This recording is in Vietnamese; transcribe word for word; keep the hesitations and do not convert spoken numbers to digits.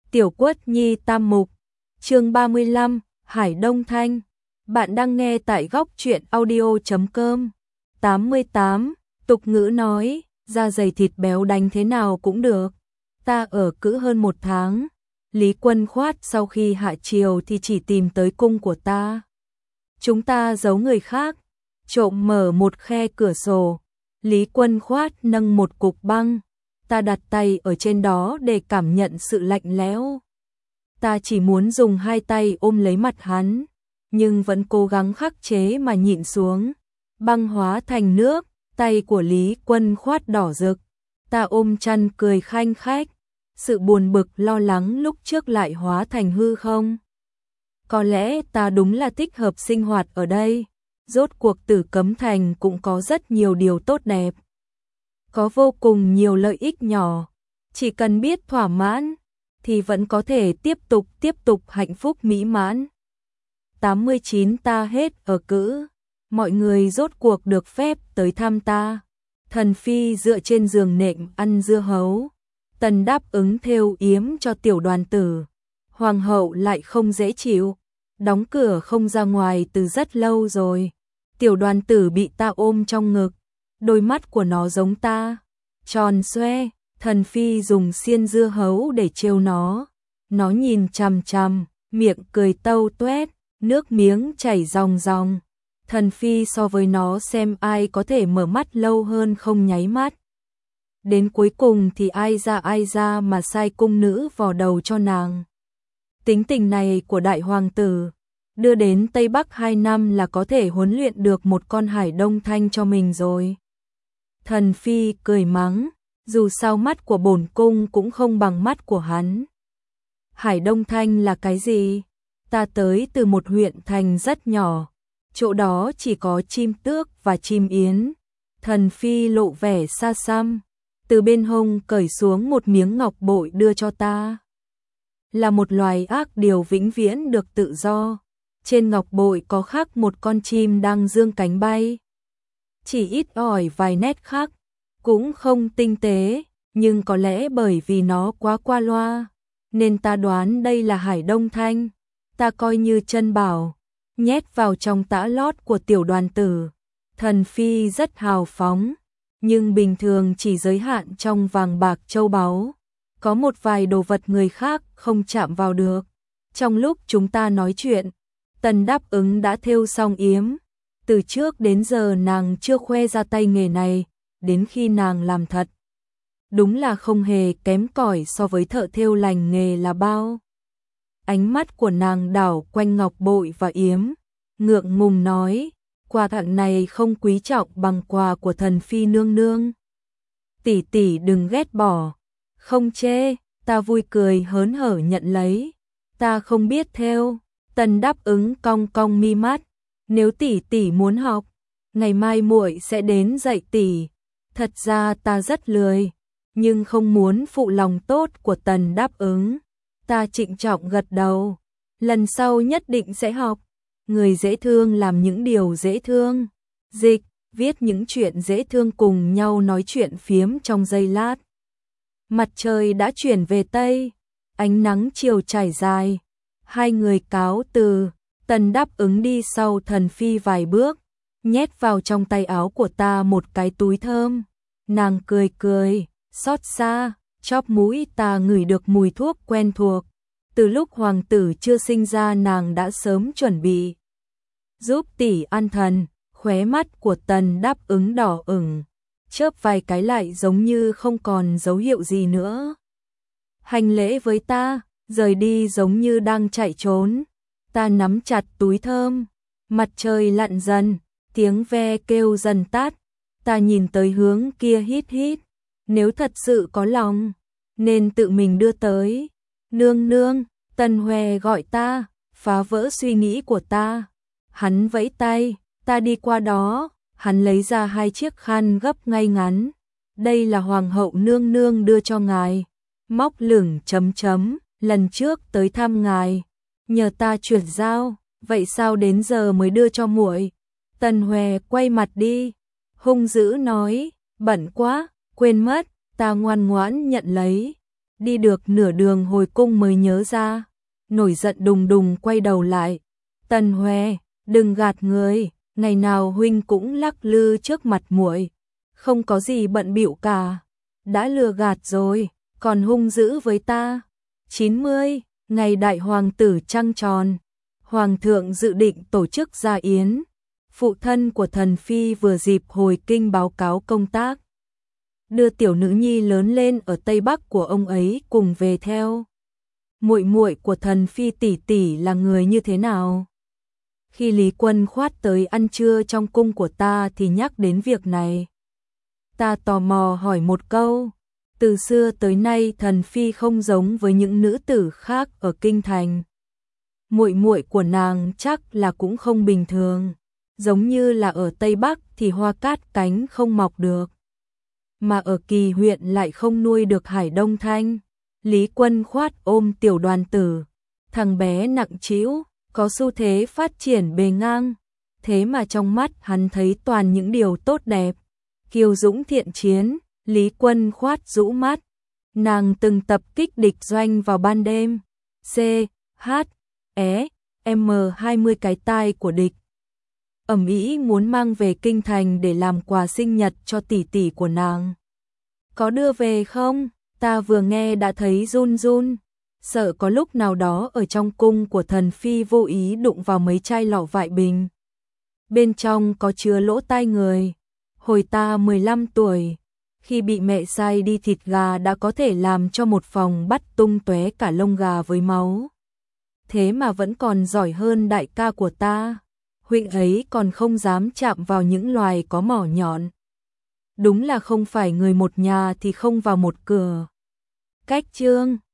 Tiểu Quất Nhi Tam Mục, chương ba mươi lăm, Hải Đông Thanh. Bạn đang nghe tại góc truyện audio chấm com. tám mươi tám, tục ngữ nói, da dày thịt béo đánh thế nào cũng được. Ta ở cữ hơn một tháng. Lý Quân Khoát sau khi hạ triều thì chỉ tìm tới cung của ta. Chúng ta giấu người khác, trộm mở một khe cửa sổ. Lý Quân Khoát nâng một cục băng. Ta đặt tay ở trên đó để cảm nhận sự lạnh lẽo. Ta chỉ muốn dùng hai tay ôm lấy mặt hắn, nhưng vẫn cố gắng khắc chế mà nhịn xuống. Băng hóa thành nước, tay của Lý Quân Khoát đỏ rực. Ta ôm chăn cười khanh khách, sự buồn bực lo lắng lúc trước lại hóa thành hư không. Có lẽ ta đúng là thích hợp sinh hoạt ở đây. Rốt cuộc Tử Cấm Thành cũng có rất nhiều điều tốt đẹp. Có vô cùng nhiều lợi ích nhỏ, chỉ cần biết thỏa mãn thì vẫn có thể tiếp tục tiếp tục hạnh phúc mỹ mãn. tám mươi chín ta hết ở cữ, mọi người rốt cuộc được phép tới thăm ta. Thần phi dựa trên giường nệm ăn dưa hấu, Tần đáp ứng thêu yếm cho tiểu đoàn tử. Hoàng hậu lại không dễ chịu, đóng cửa không ra ngoài từ rất lâu rồi. Tiểu đoàn tử bị ta ôm trong ngực, đôi mắt của nó giống ta, tròn xoe. Thần phi dùng xiên dưa hấu để trêu nó. Nó nhìn chằm chằm, miệng cười tâu tuét, nước miếng chảy ròng ròng. Thần phi so với nó xem ai có thể mở mắt lâu hơn không nháy mắt. Đến cuối cùng thì ai ra ai ra mà sai cung nữ vò đầu cho nàng. Tính tình này của đại hoàng tử, đưa đến Tây Bắc hai năm là có thể huấn luyện được một con Hải Đông Thanh cho mình rồi. Thần phi cười mắng, dù sao mắt của bổn cung cũng không bằng mắt của hắn. Hải Đông Thanh là cái gì? Ta tới từ một huyện thành rất nhỏ, chỗ đó chỉ có chim tước và chim yến. Thần phi lộ vẻ xa xăm, từ bên hông cởi xuống một miếng ngọc bội đưa cho ta. Là một loài ác điều vĩnh viễn được tự do. Trên ngọc bội có khắc một con chim đang dương cánh bay. Chỉ ít ỏi vài nét khắc, cũng không tinh tế, nhưng có lẽ bởi vì nó quá qua loa, nên ta đoán đây là Hải Đông Thanh. Ta coi như chân bảo, nhét vào trong tã lót của tiểu đoàn tử. Thần phi rất hào phóng, nhưng bình thường chỉ giới hạn trong vàng bạc châu báu. Có một vài đồ vật người khác không chạm vào được. Trong lúc chúng ta nói chuyện, Tần đáp ứng đã thêu xong yếm. Từ trước đến giờ nàng chưa khoe ra tay nghề này, đến khi nàng làm thật, đúng là không hề kém cỏi so với thợ thêu lành nghề là bao. Ánh mắt của nàng đảo quanh ngọc bội và yếm, ngượng ngùng nói, quà tặng này không quý trọng bằng quà của thần phi nương nương. Tỷ tỷ đừng ghét bỏ. Không chê, ta vui cười hớn hở nhận lấy. Ta không biết thêu. Tần đáp ứng cong cong mi mắt. Nếu tỷ tỷ muốn học, ngày mai muội sẽ đến dạy tỷ. Thật ra ta rất lười, nhưng không muốn phụ lòng tốt của Tần đáp ứng. Ta trịnh trọng gật đầu. Lần sau nhất định sẽ học. Người dễ thương làm những điều dễ thương. Dịch, viết những chuyện dễ thương cùng nhau nói chuyện phiếm trong giây lát. Mặt trời đã chuyển về Tây, ánh nắng chiều trải dài. Hai người cáo từ. Tần đáp ứng đi sau thần phi vài bước, nhét vào trong tay áo của ta một cái túi thơm. Nàng cười cười, xót xa, chóp mũi ta ngửi được mùi thuốc quen thuộc. Từ lúc hoàng tử chưa sinh ra nàng đã sớm chuẩn bị. Giúp tỷ an thần, khóe mắt của Tần đáp ứng đỏ ửng, chớp vài cái lại giống như không còn dấu hiệu gì nữa. Hành lễ với ta, rời đi giống như đang chạy trốn. Ta nắm chặt túi thơm, mặt trời lặn dần, tiếng ve kêu dần tắt. Ta nhìn tới hướng kia hít hít, nếu thật sự có lòng, nên tự mình đưa tới. Nương nương, Tần Hoè gọi ta, phá vỡ suy nghĩ của ta. Hắn vẫy tay, ta đi qua đó, hắn lấy ra hai chiếc khăn gấp ngay ngắn. Đây là hoàng hậu nương nương đưa cho ngài. Móc lửng chấm chấm, lần trước tới thăm ngài, nhờ ta chuyển giao, vậy sao đến giờ mới đưa cho muội? Tần Hoè quay mặt đi, hung dữ nói, bận quá, quên mất. Ta ngoan ngoãn nhận lấy. Đi được nửa đường hồi cung mới nhớ ra, nổi giận đùng đùng quay đầu lại. Tần Hoè, đừng gạt người, ngày nào huynh cũng lắc lư trước mặt muội, không có gì bận bịu cả. Đã lừa gạt rồi, còn hung dữ với ta. chín mươi, ngày đại hoàng tử trăng tròn, hoàng thượng dự định tổ chức gia yến. Phụ thân của thần phi vừa dịp hồi kinh báo cáo công tác, đưa tiểu nữ nhi lớn lên ở Tây Bắc của ông ấy cùng về theo. Muội muội của thần phi tỷ tỷ là người như thế nào? Khi Lý Quân Khoát tới ăn trưa trong cung của ta thì nhắc đến việc này. Ta tò mò hỏi một câu, từ xưa tới nay thần phi không giống với những nữ tử khác ở kinh thành. Muội muội của nàng chắc là cũng không bình thường, giống như là ở Tây Bắc thì hoa cát cánh không mọc được, mà ở Kỳ huyện lại không nuôi được Hải Đông Thanh. Lý Quân Khoát ôm tiểu đoàn tử, thằng bé nặng trĩu, có xu thế phát triển bề ngang, thế mà trong mắt hắn thấy toàn những điều tốt đẹp, kiêu dũng thiện chiến. Lý Quân Khoát rũ mắt, nàng từng tập kích địch doanh vào ban đêm, C, H, E, M hai mươi cái tai của địch. Ầm ĩ muốn mang về kinh thành để làm quà sinh nhật cho tỷ tỷ của nàng. Có đưa về không? Ta vừa nghe đã thấy run run, sợ có lúc nào đó ở trong cung của thần phi vô ý đụng vào mấy chai lọ vại bình. Bên trong có chứa lỗ tai người. Hồi ta mười lăm tuổi, khi bị mẹ sai đi thịt gà đã có thể làm cho một phòng bắt tung tóe cả lông gà với máu. Thế mà vẫn còn giỏi hơn đại ca của ta. Huynh ấy còn không dám chạm vào những loài có mỏ nhọn. Đúng là không phải người một nhà thì không vào một cửa. Cách chương